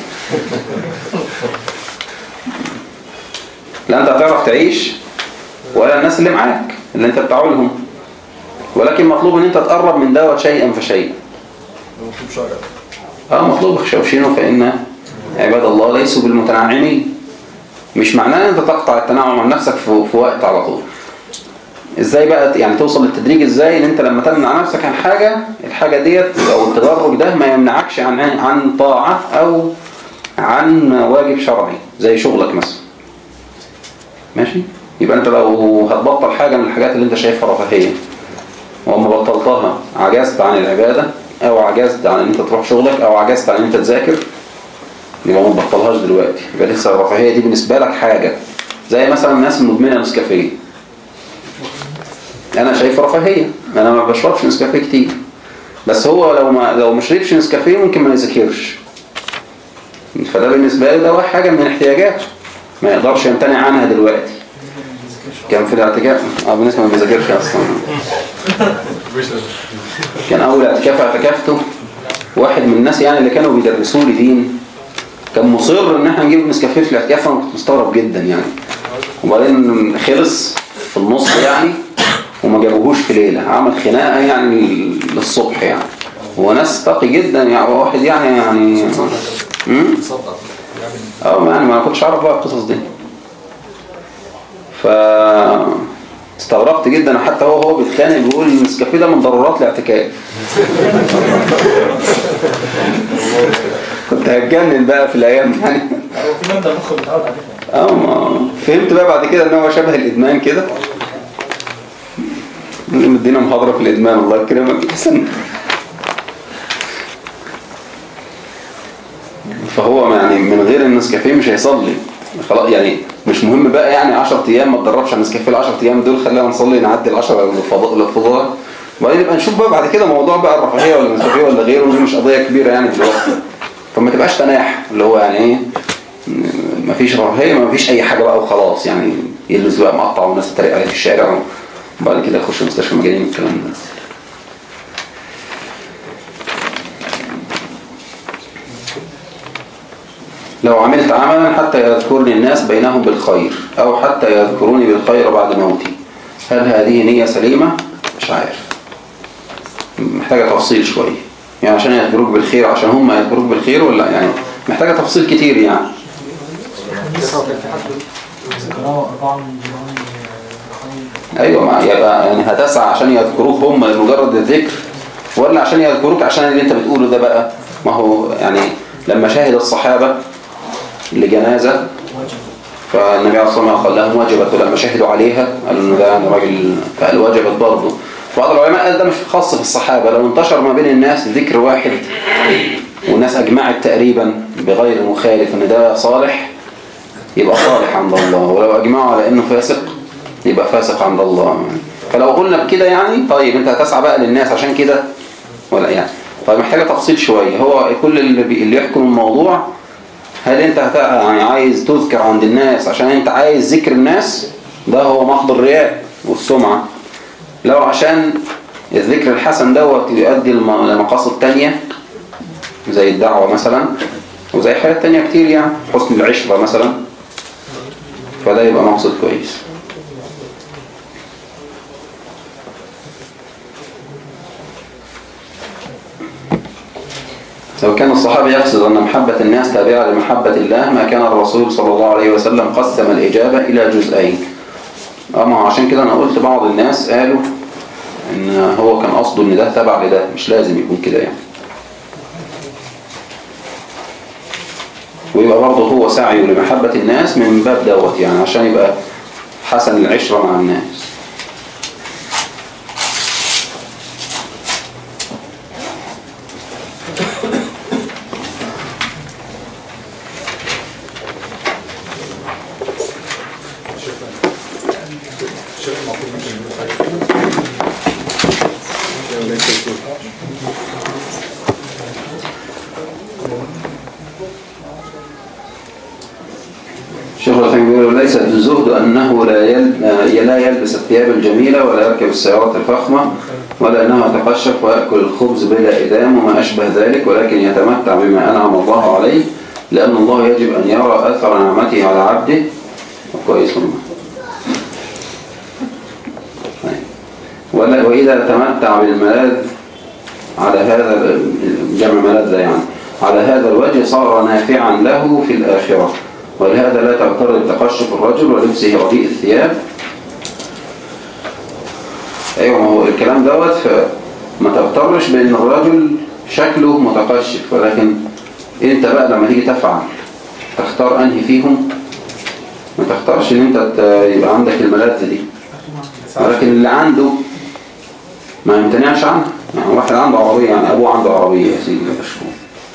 لا انت هتعرف تعيش ولا الناس اللي معاك اللي انت بتعولهم. ولكن مطلوب ان انت تقرب من دوت شيئا فشيئا. مطلوب شرع. اه مطلوب شوشينه فإن عباد الله ليسوا بالمتنعمين. مش معناه ان انت تقطع التنعم عن نفسك في, في وقت على طول. ازاي بقى يعني توصل للتدريج؟ ازاي ان انت لما تمنع نفسك عن حاجة، الحاجة ديت او التدرج ده ما يمنعكش عن عن طاعة او عن واجب شرعي زي شغلك مثلا. ماشي؟ يبقى انت لو هتبطل حاجة من الحاجات اللي انت شايفها رفاهية وأما بطلتها عجزت عن العبادة أو عجزت عن أن أنت تروح شغلك أو عجزت عن أن أنت تذاكر، يبقى ما تبطلهاش دلوقتي. يبقى لسه الرفاهية دي بالنسبة لك حاجة زي مثلا الناس المدمنة نسكافيه. أنا شايف رفاهية، أنا ما بشربش نسكافيه كتير، بس هو لو ما لو ما شربش نسكافيه ممكن ما يذاكرش. فده بالنسبة له ده حاجة من احتياجاته ما يقدرش يمتنع عنها دلوقتي. كان في الاعتكاف اه بالنسبه ما بيذاكرش اصلا. كان اول اعتكاف اعتكافته واحد من الناس يعني اللي كانوا بيدرسوا لي دين كان مصر ان احنا نجيب نسكافيه في الاعتكاف. انا كنت مستغرب جدا يعني، وبعدين خلص في النص يعني وما جابوهوش في ليله، عمل خناقه يعني للصبح يعني. وناس تقي جدا يعني، واحد يعني يعني امم اه يعني ما كنتش اعرف بقى القصص دي. ف استغربت جدا، حتى هو هو بيتخانق بيقول النسكافيه ده من ضرورات الاعتكاف. كنت هتجنن بقى في الايام يعني. هو في مادة مخ بتعود عليها. اه ما فهمت بقى بعد كده ان هو شبه الادمان كده. مدينا محاضرة في الادمان الله يكرمك. فهو يعني من غير النسكافيه مش هيصلي خلاص يعني. مش مهم بقى يعني عشرة ايام ما تدربش على النسكافيه العشرة ايام دول، خلينا نصلي نعدي العشرة الفضاء، وبعدين نبقى نشوف بقى بعد كده موضوع بقى الرفاهيه ولا النسكافيه ولا غيره. دي مش قضيه كبيره يعني دلوقتي. فما تبقاش تناح اللي هو يعني ايه، مفيش رفاهيه مفيش اي حاجه بقى وخلاص يعني. يلبس بقى مقطع والناس تتريق عليه في الشارع، وبعد كده يخش مستشفى مجانين الكلام ده. لو عملت عملا حتى يذكرني الناس بينهم بالخير أو حتى يذكروني بالخير بعد موتي، هل هذه نية سليمة؟ مش عارف، محتاجة تفصيل شوية يعني. عشان يذكروك بالخير عشان هم يذكروك بالخير ولا يعني محتاجة تفصيل كتير يعني. أيوة ما يبقى يعني هتسعى عشان يذكروك هم لمجرد الذكر، ولا عشان يذكروك عشان اللي انت بتقوله ده بقى؟ ما هو يعني لما شاهد الصحابة لجنازة فالنبي عليه الصلاة والسلام قال لهم وجبت، ولما شهدوا عليها قالوا انه ده يعني راجل، فقال وجبت برضه. بعض العلماء قال ده مش خاص بالصحابة، لو انتشر ما بين الناس ذكر واحد والناس أجمعت تقريبا بغير مخالف ان ده صالح يبقى صالح عند الله، ولو أجمعوا على انه فاسق يبقى فاسق عند الله يعني. فلو قلنا بكده يعني طيب انت هتسعى بقى للناس عشان كده ولا يعني؟ طيب محتاجة تفصيل شوية. هو كل اللي, اللي يحكم الموضوع، هل انت يعني عايز تذكر عند الناس عشان انت عايز ذكر الناس؟ ده هو محض الرياء والسمعة. لو عشان الذكر الحسن دوت يؤدي لمقاصد تانية زي الدعوة مثلا وزي حاجات تانية كتير يعني، حسن العشرة مثلا، فده يبقى مقصد كويس. لو كان الصحابي يقصد أن محبة الناس تابعة لمحبة الله ما كان الرسول صلى الله عليه وسلم قسم الإجابة إلى جزئين. أما عشان كده أنا قلت بعض الناس قالوا إن هو كان قصده إن ده تبع لده، مش لازم يكون كده يعني. ويبقى برضه هو سعيه لمحبة الناس من باب دوت يعني، عشان يبقى حسن العشرة مع الناس. الشيخ الرحيم يقول ليس الزهد أنه لا يلبس الثياب الجميلة ولا يركب السيارات الفخمة ولا أنه يتقشف ويأكل الخبز بلا إدام وما أشبه ذلك، ولكن يتمتع بما أنعم الله عليه، لأن الله يجب أن يرى أثر نعمته على عبده. كويس والله. وإذا تمتع بالملاذ على هذا جمع ملاذ يعني على هذا الوجه صار نافعا له في الآخرة، ولهذا لا تغتر بتقشف الرجل ولبسه رديء الثياب. ايوه ما هو الكلام دوت، فما تغترش بان الرجل شكله متقشف، ولكن انت بقى لما تيجي تفعل تختار انهي فيهم. ما تختارش ان انت يبقى عندك الملاذ دي، ولكن اللي عنده ما يمتنعش عنه. يعني واحد عنده عربية، يعني ابوه عنده عربية يا سيدي مشهور،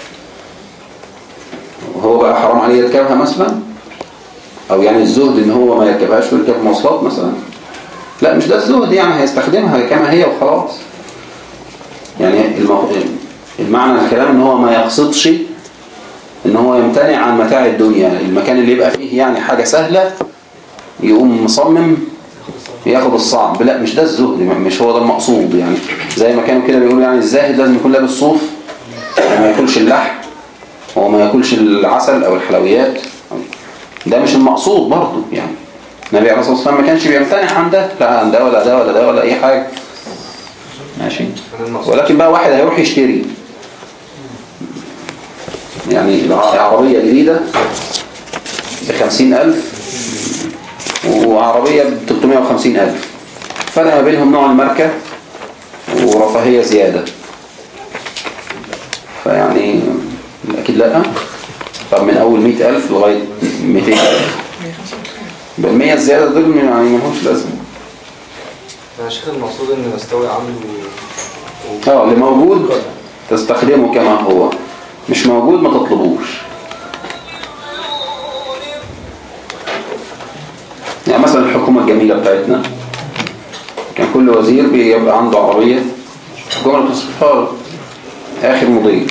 وهو بقى حرام عليه يركبها مثلا، او يعني الزهد ان هو ما يركبهاش ويركب مواصلات مثلا. لا مش ده الزهد يعني، هيستخدمها كما هي وخلاص. يعني المعنى الكلام ان هو ما يقصدش ان هو يمتنع عن متاع الدنيا. المكان اللي يبقى فيه يعني حاجة سهلة يقوم مصمم ياخد الصعب. لا مش ده الزهد، مش هو ده المقصود يعني. زي ما كانوا كده بيقولوا يعني الزاهد لازم يكون لابس صوف، ما ياكلش اللحم هو ما ياكلش العسل او الحلويات. ده مش المقصود برضو يعني. النبي عليه الصلاة والسلام ما كانش بيمتنع عن ده، لا عن ده ولا ده ولا ده ولا اي حاجة. ماشي. ولكن بقى واحد هيروح يشتري يعني عربية جديدة بخمسين ألف وعربية بتلتمية وخمسين ألف، فرق ما بينهم نوع الماركة ورفاهية زيادة، فيعني أكيد لا. طب من أول مئة ألف لغاية مئتين ألف بالمية الزيادة دول يعني ملهمش لازمة. يا شيخ المقصود إن نستوي عامل و... اه اللي موجود تستخدمه كما هو، مش موجود ما تطلبوش. يعني مثلا الحكومة الجميلة بتاعتنا كان كل وزير بيبقى عنده عربية الجمهورية تصرفها له آخر موديل،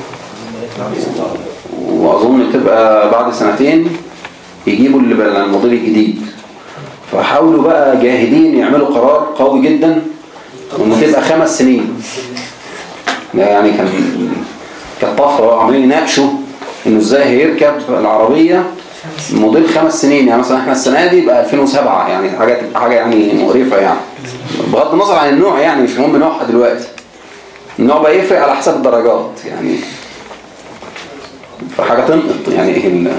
وأظن تبقى بعد سنتين يجيبوا اللي بقى الموديل الجديد. فحاولوا بقى جاهدين يعملوا قرار قوي جدا وإنه تبقى خمس سنين. يعني كان كانت طفرة، عمالين يناقشوا إنه إزاي هيركب العربية موديل خمس سنين. يعني مثلا احنا السنة دي بقى ألفين وسبعة، يعني حاجة حاجة يعني مقرفة يعني، بغض النظر عن النوع يعني مش مهم نوعها دلوقتي، النوع بقى يفرق على حسب الدرجات يعني، فحاجة تنقط يعني ايه ال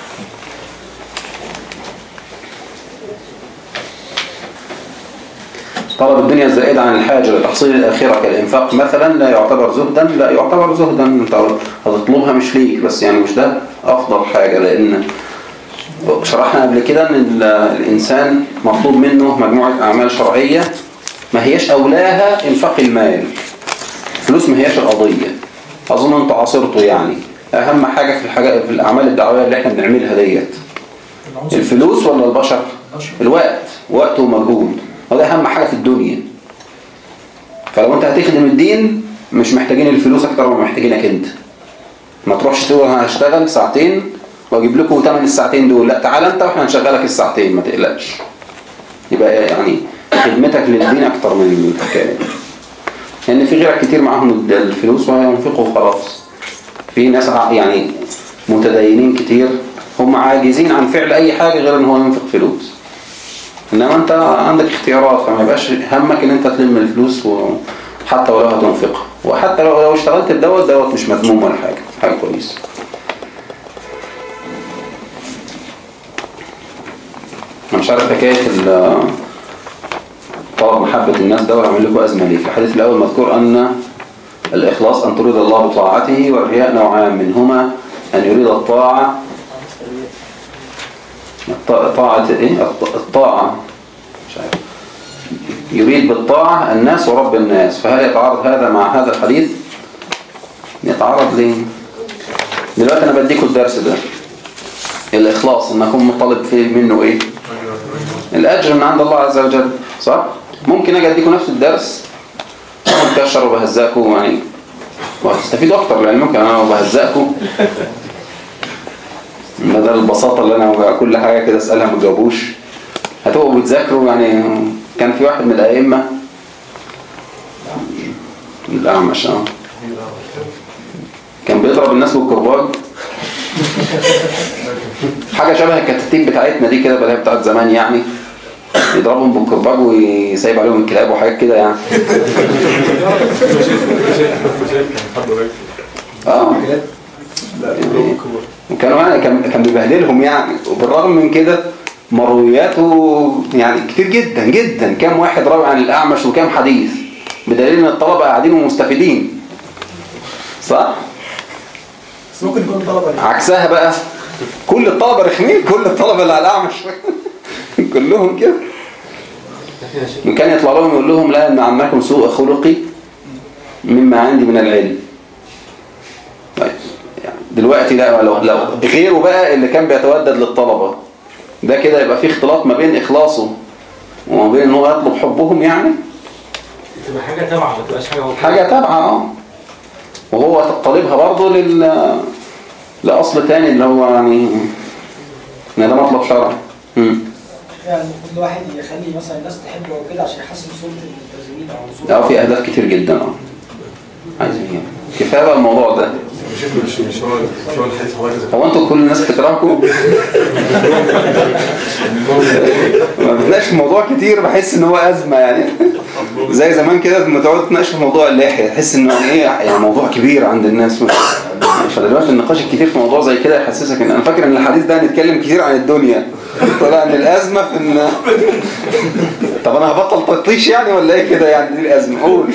طلب الدنيا الزائد عن الحاجة لتحصيل الآخرة كالإنفاق مثلا لا يعتبر زهدا. لا يعتبر زهدا، انت هتطلبها مش ليك بس، يعني مش ده أفضل حاجة. لأن شرحنا قبل كده ان الإنسان مطلوب منه مجموعة أعمال شرعية ما هيش أولاها إنفاق المال. فلوس ما هيش القضية، أظن أنت عاصرته. يعني أهم حاجة في الحاجة في الأعمال الدعوية اللي احنا بنعملها ديت الفلوس ولا البشر؟ الوقت، وقت ومجهود، وده أهم حاجة في الدنيا. فلو أنت هتخدم الدين مش محتاجين الفلوس أكتر ما محتاجينك أنت. ما تروحش تقول أنا هشتغل ساعتين واجيب لكم ثمن الساعتين دول، لا تعال انت واحنا هنشغلك الساعتين ما تقلقش. يبقى يعني خدمتك للدين اكتر من الحكايه، لان يعني في غيرك كتير معاهم الفلوس وهينفقوا خلاص. في ناس يعني متدينين كتير هم عاجزين عن فعل اي حاجه غير ان هو ينفق فلوس، انما انت عندك اختيارات، فما يبقاش همك ان انت تلم الفلوس وحتى ولو هتنفقها. وحتى لو لو اشتغلت بدوت دوت مش مذموم ولا حاجه، حاجه كويسه. أنا مش عارف حكاية طلب محبة الناس ده ويعمل لكم أزمة ليه. في الحديث الأول مذكور أن الإخلاص أن تريد الله بطاعته، والرياء نوعان منهما أن يريد الطاعة طاعة إيه؟ الطاعة مش عارف يريد بالطاعة الناس ورب الناس. فهل يتعارض هذا مع هذا الحديث؟ يتعارض ليه؟ دلوقتي أنا بديكم الدرس ده، الإخلاص إن أكون مطالب فيه منه إيه؟ الأجر من عند الله عز وجل، صح؟ ممكن أجي أديكم نفس الدرس وأكشر وبهزاكم يعني وهتستفيدوا أكتر، لأن ممكن أنا وبهزاكم بدل البساطة اللي أنا كل حاجة كده أسألها ما تجاوبوش هتبقوا بتذاكروا. يعني كان في واحد من الأئمة الأعمش اه كان بيضرب الناس بالكرباج، حاجة شبه الكتاتيب بتاعتنا دي كده، بدها بتاعت زمان يعني، يضربهم بالكرباج ويسيب عليهم الكلاب وحاجات كده يعني. اه وكانوا يعني كان كان بيبهدلهم يعني. وبالرغم من كده مروياته يعني كتير جدا جدا، كام واحد راوي عن الأعمش وكام حديث، بدليل ان الطلبة قاعدين ومستفيدين، صح؟ بس ممكن يكون طلبة عكسها بقى كل الطلبة رخمين، كل الطلبة اللي على الأعمش كلهم كده. وكان يطلع لهم يقول لهم لا يمنعنكم سوء خلقي مما عندي من العلم. طيب يعني دلوقتي لا، لو, لو غيره بقى اللي كان بيتودد للطلبة ده كده يبقى في اختلاط ما بين إخلاصه وما بين انه يطلب حبهم، يعني تبقى حاجة تابعة، ما تبقاش حاجة حاجة تابعة اه وهو طالبها برضه لل لأصل تاني اللي هو يعني ان ده مطلب شرعي. يعني المفروض الواحد يخلي مثلا الناس تحبه وكده عشان يحسن صورة الملتزمين او صورة. اه في اهداف كتير جدا اه عايزين كفايه بقى الموضوع ده. مش مش هو مش هو الحديث هو هو انتوا كل الناس بتكرهكم؟ ما بدناش الموضوع كتير، بحس ان هو ازمه يعني. زي زمان كده لما تقعد تناقش في موضوع اللحية تحس انه يعني ايه يعني موضوع كبير عند الناس. فدلوقتي النقاش الكتير في موضوع زي كده يحسسك ان انا فاكر ان الحديث ده هنتكلم كتير عن الدنيا، طلع ان الازمه في ان طب انا هبطل تطيش يعني ولا ايه كده يعني؟ دي الازمه. قول.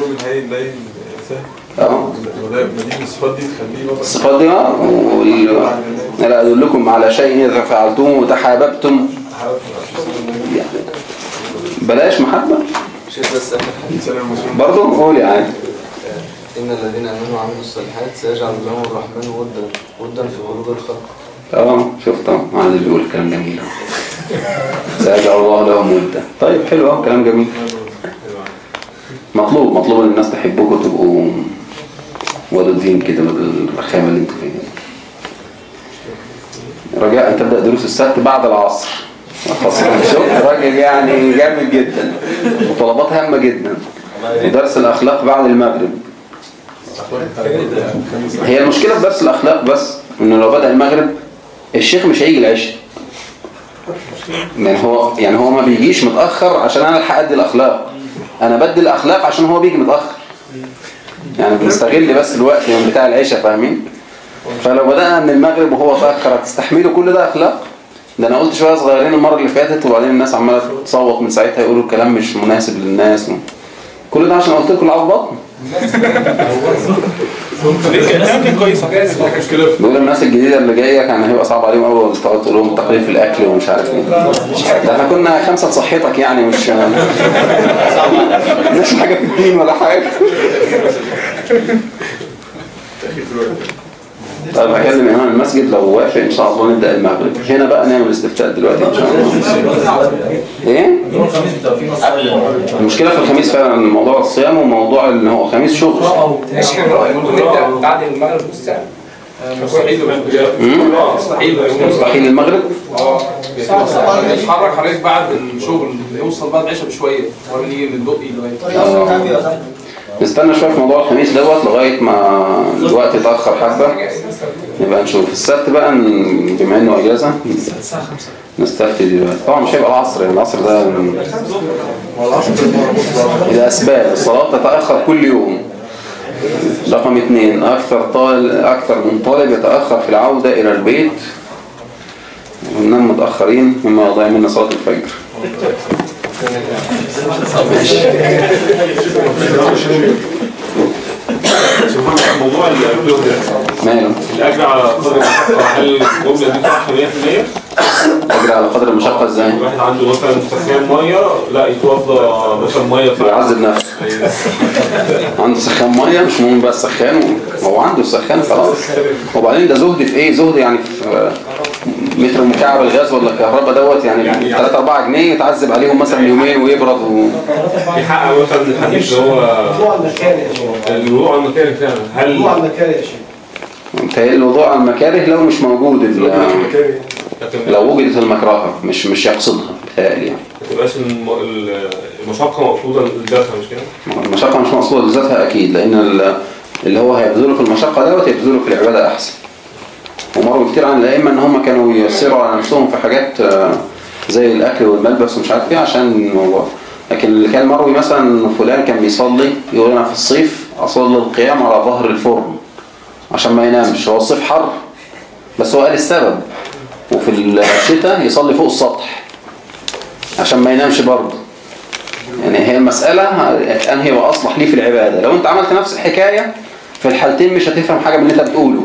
اه الصفات دي تخليه الصفات دي اه وال... لا ادلكم على شيء اذا فعلتم وتحاببتم يعني بلاش محبه شيء بس برضه. قول يا عادي. إن الذين آمنوا وعملوا الصالحات سيجعل لهم الرحمن ودا ودا في قلوب الخلق. اه شفت اه عادل بيقول كلام جميل. سيجعل الله لهم ودا. طيب حلو اه كلام جميل. مطلوب مطلوب ان الناس تحبوك وتبقوا ودودين كده بدل الرخامه اللي انتوا فيها. رجاء ان تبدا دروس السبت بعد العصر. شوف راجل يعني جامد جدا وطلبات هامه جدا. ودرس الاخلاق بعد المغرب. هي المشكله في درس الاخلاق بس انه لو بدا المغرب الشيخ مش هيجي العشاء. يعني هو يعني هو ما بيجيش متاخر عشان انا الحق ادي الاخلاق، انا بدي الاخلاق عشان هو بيجي متاخر. يعني بنستغل بس الوقت من بتاع العشاء، فاهمين؟ فلو بدأنا من المغرب وهو تأخر هتستحملوا كل ده أخلاق؟ ده أنا قلت شوية صغيرين المرة اللي فاتت وبعدين الناس عمالة تصوت من ساعتها يقولوا الكلام مش مناسب للناس و... كل ده عشان قلت لكم العب بطن. كان كويس. بيقول الناس الجديدة اللي جاية كان هيبقى صعب عليهم قوي تقعد تقول لهم تقليل في الأكل ومش عارف ايه. ده احنا كنا خمسة صحتك يعني مش مش حاجة في الدين ولا حاجة. طيب هكلم إمام المسجد لو وافق إن شاء الله نبدأ المغرب. هنا بقى نعمل استفتاء دلوقتي إن شاء الله. إيه؟ المشكلة في الخميس فعلا موضوع الصيام وموضوع إن هو خميس شغل. ممكن نبدأ بعد المغرب بالساعة. مستحيل مستحيل مستحيل المغرب؟ اه نتحرك حضرتك بعد الشغل يوصل بعد العشاء بشوية ولا نيجي من الدقي لغاية نستنى شوية في موضوع الخميس دوت لغاية ما الوقت يتأخر حبة نبقى نشوف. السبت بقى بما انه اجازة نستفتي دلوقتي. طبعا مش هيبقى العصر، يعني العصر ده الأسباب الصلاة تتأخر كل يوم. رقم اثنين أكثر طالب أكثر من طالب يتأخر في العودة إلى البيت وننام متأخرين مما يضيع منا صلاة الفجر. موضوع الأجر ماله؟ الأجر على قدر هل الجملة دي صح مية في المية؟ أجر على قدر المشقة إزاي؟ الواحد عنده مثلا سخان مية لا يتوضى مثلا مية فيعذب نفسه. عنده سخان مية مش مهم بقى السخان هو عنده السخان خلاص. وبعدين ده زهد في إيه؟ زهد يعني في متر مكعب الغاز ولا الكهرباء دوت يعني ثلاثة أربعة جنيه يتعذب عليهم مثلا يومين ويبرد و... يحقق مثلا الحديث اللي هو الوضوء على المكاره الوضوء على المكاره فعلا. هل الوضوء على المكاره يا شيخ؟ متهيألي الوضوء على المكاره لو مش موجود ال... لو وجدت المكرهة مش مش يقصدها متهيألي يعني. ما تبقاش المشقة مقصودة لذاتها مش كده؟ المشقة مش مقصودة لذاتها أكيد لأن اللي هو هيبذله في المشقة دوت يبذله في العبادة أحسن. ومروا كتير عن الأئمة إن هم كانوا ييسروا على نفسهم في حاجات زي الأكل والملبس ومش عارف إيه عشان الموضوع. لكن اللي كان مروي مثلا فلان كان بيصلي يقول أنا في الصيف أصلي القيام على ظهر الفرن عشان ما ينامش. هو الصيف حر بس هو قال السبب. وفي الشتاء يصلي فوق السطح عشان ما ينامش برضه. يعني هي المسألة أنهي وأصلح ليه في العبادة. لو أنت عملت نفس الحكاية في الحالتين مش هتفهم حاجة من اللي أنت بتقوله.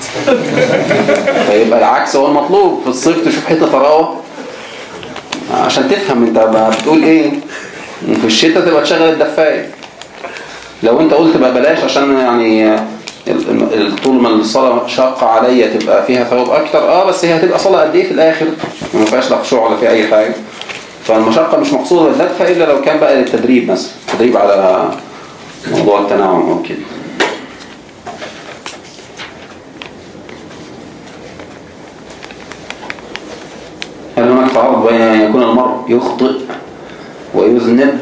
فيبقى العكس هو المطلوب. في الصيف تشوف حتة طراوة عشان تفهم انت بتقول ايه. وفي الشتاء تبقى تشغل الدفاية. لو انت قلت بقى بلاش عشان يعني طول ما الصلاة شاقة عليا تبقى فيها ثواب اكتر اه بس هي هتبقى صلاة قد ايه في الاخر ما فيهاش لا خشوع ولا في اي حاجة. فالمشقة مش مقصودة لذاتها الا لو كان بقى للتدريب مثلا تدريب على موضوع التناعم او كده. هل هناك تعارض بين أن يكون المرء يخطئ ويذنب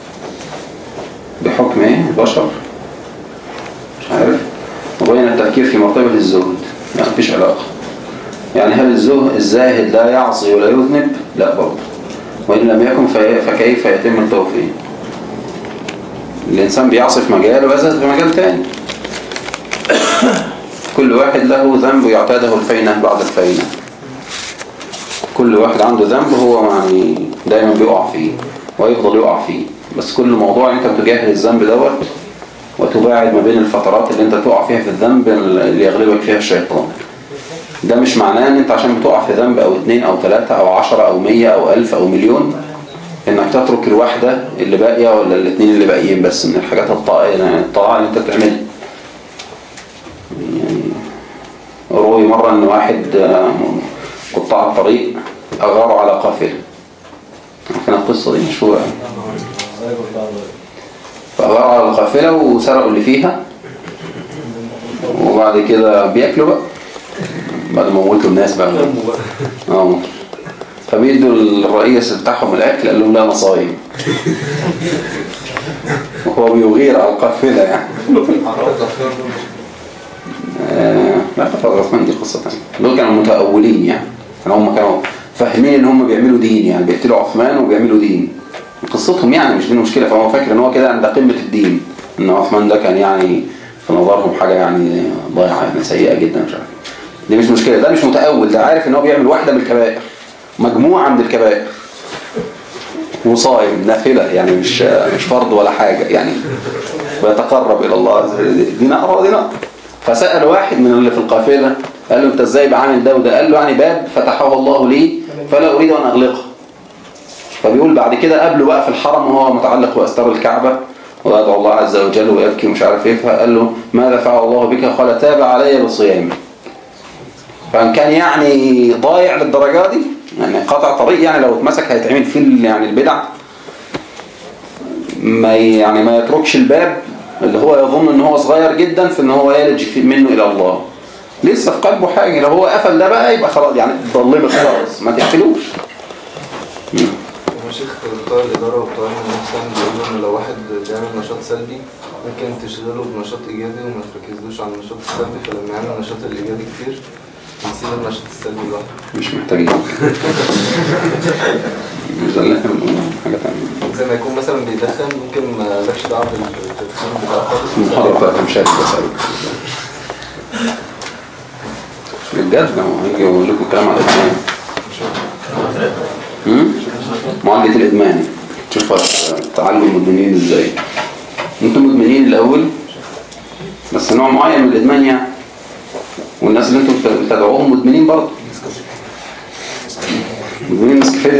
بحكم ايه البشر مش عارف وبين التفكير في مرتبة الزهد؟ لا مفيش علاقة. يعني هل الزهد الزاهد لا يعصي ولا يذنب؟ لا برضه. وإن لم يكن فكيف يتم التوفيق؟ الإنسان بيعصي في مجال ويزهد في مجال تاني. كل واحد له ذنب يعتاده الفينة بعد الفينة. كل واحد عنده ذنب هو يعني دايما بيقع فيه ويفضل يقع فيه، بس كل موضوع انت بتجاهل الذنب دوت وتباعد ما بين الفترات اللي انت تقع فيها في الذنب اللي يغلبك فيها الشيطان. ده مش معناه ان انت عشان بتقع في ذنب او اتنين او تلاتة او عشرة او مية او الف او مليون انك تترك الواحدة اللي باقية ولا الاتنين اللي باقيين بس من الحاجات الطاعة اللي انت بتعملها. يعني روي مرة ان واحد قطاع الطريق اغاروا على قافلة، عارفين القصة دي مشهورة، فأغاروا على القافلة وسرقوا اللي فيها وبعد كده بياكلوا بقى بعد ما موتوا الناس بقى. اه فبيدوا الرئيس بتاعهم الاكل، قال لهم لا انا صايم. وهو بيغير على القافله يعني. آه لا قطع عثمان دي قصه ثانيه. دول كانوا متأولين يعني، كانوا هم كانوا فاهمين ان هم بيعملوا دين، يعني بيقتلوا عثمان وبيعملوا دين. قصتهم يعني مش دي المشكله، فهو فاكر ان هو كده عند قمه الدين، ان عثمان ده كان يعني في نظرهم حاجه يعني ضايعه يعني سيئه جدا مش عارف. دي مش مشكلة، ده مش متأول، ده عارف ان هو بيعمل واحدة من الكبائر، مجموعة من الكبائر وصائم نافلة يعني مش مش فرض ولا حاجة يعني، بيتقرب إلى الله دينار ودينار. فسأل واحد من اللي في القافلة قال له انت ازاي بعامل ده وده؟ قال له يعني باب فتحه الله لي فلا أريد أن أغلقه. فبيقول بعد كده قابله بقى في الحرم وهو متعلق بأستار الكعبة ويدعو الله عز وجل ويبكي ومش عارف ايه، فقال له ماذا فعل الله بك؟ قال تاب علي بصيامي. فان كان يعني ضايع للدرجه دي يعني قطع طريق، يعني لو اتمسك هيتعمل فيه يعني البدع، ما يعني ما يتركش الباب اللي هو يظن ان هو صغير جدا في ان هو يلج منه الى الله، لسه في قلبه حاجه. لو هو قفل ده بقى يبقى خلاص يعني ضلمت خلاص، ما تقفلوش. شيخ بتوع الإدارة وبتوع النفسان بيقولوا إن لو واحد بيعمل نشاط سلبي ممكن تشغله بنشاط إيجابي وما تركزلوش على النشاط السلبي، فلما يعمل النشاط الإيجابي كتير نسيب النشاط السلبي لوحده. مش محتاجين مش ده اللي احنا بنقوله، حاجة تانية. زي ما يكون مثلا بيدخن ممكن ما لكش دعوة بالتدخين بتاعه خالص. المحاضرة بتاعتها مش عارف بس قوي بجد هو هيجي يقول لكم كلام على الإدمان. معالجة الإدمان، تشوف تعلم المدمنين ازاي. انتم مدمنين الأول بس نوع معين من الإدمان يعني، والناس اللي انتم بتدعوهم مدمنين برضه، مدمنين نسكافيه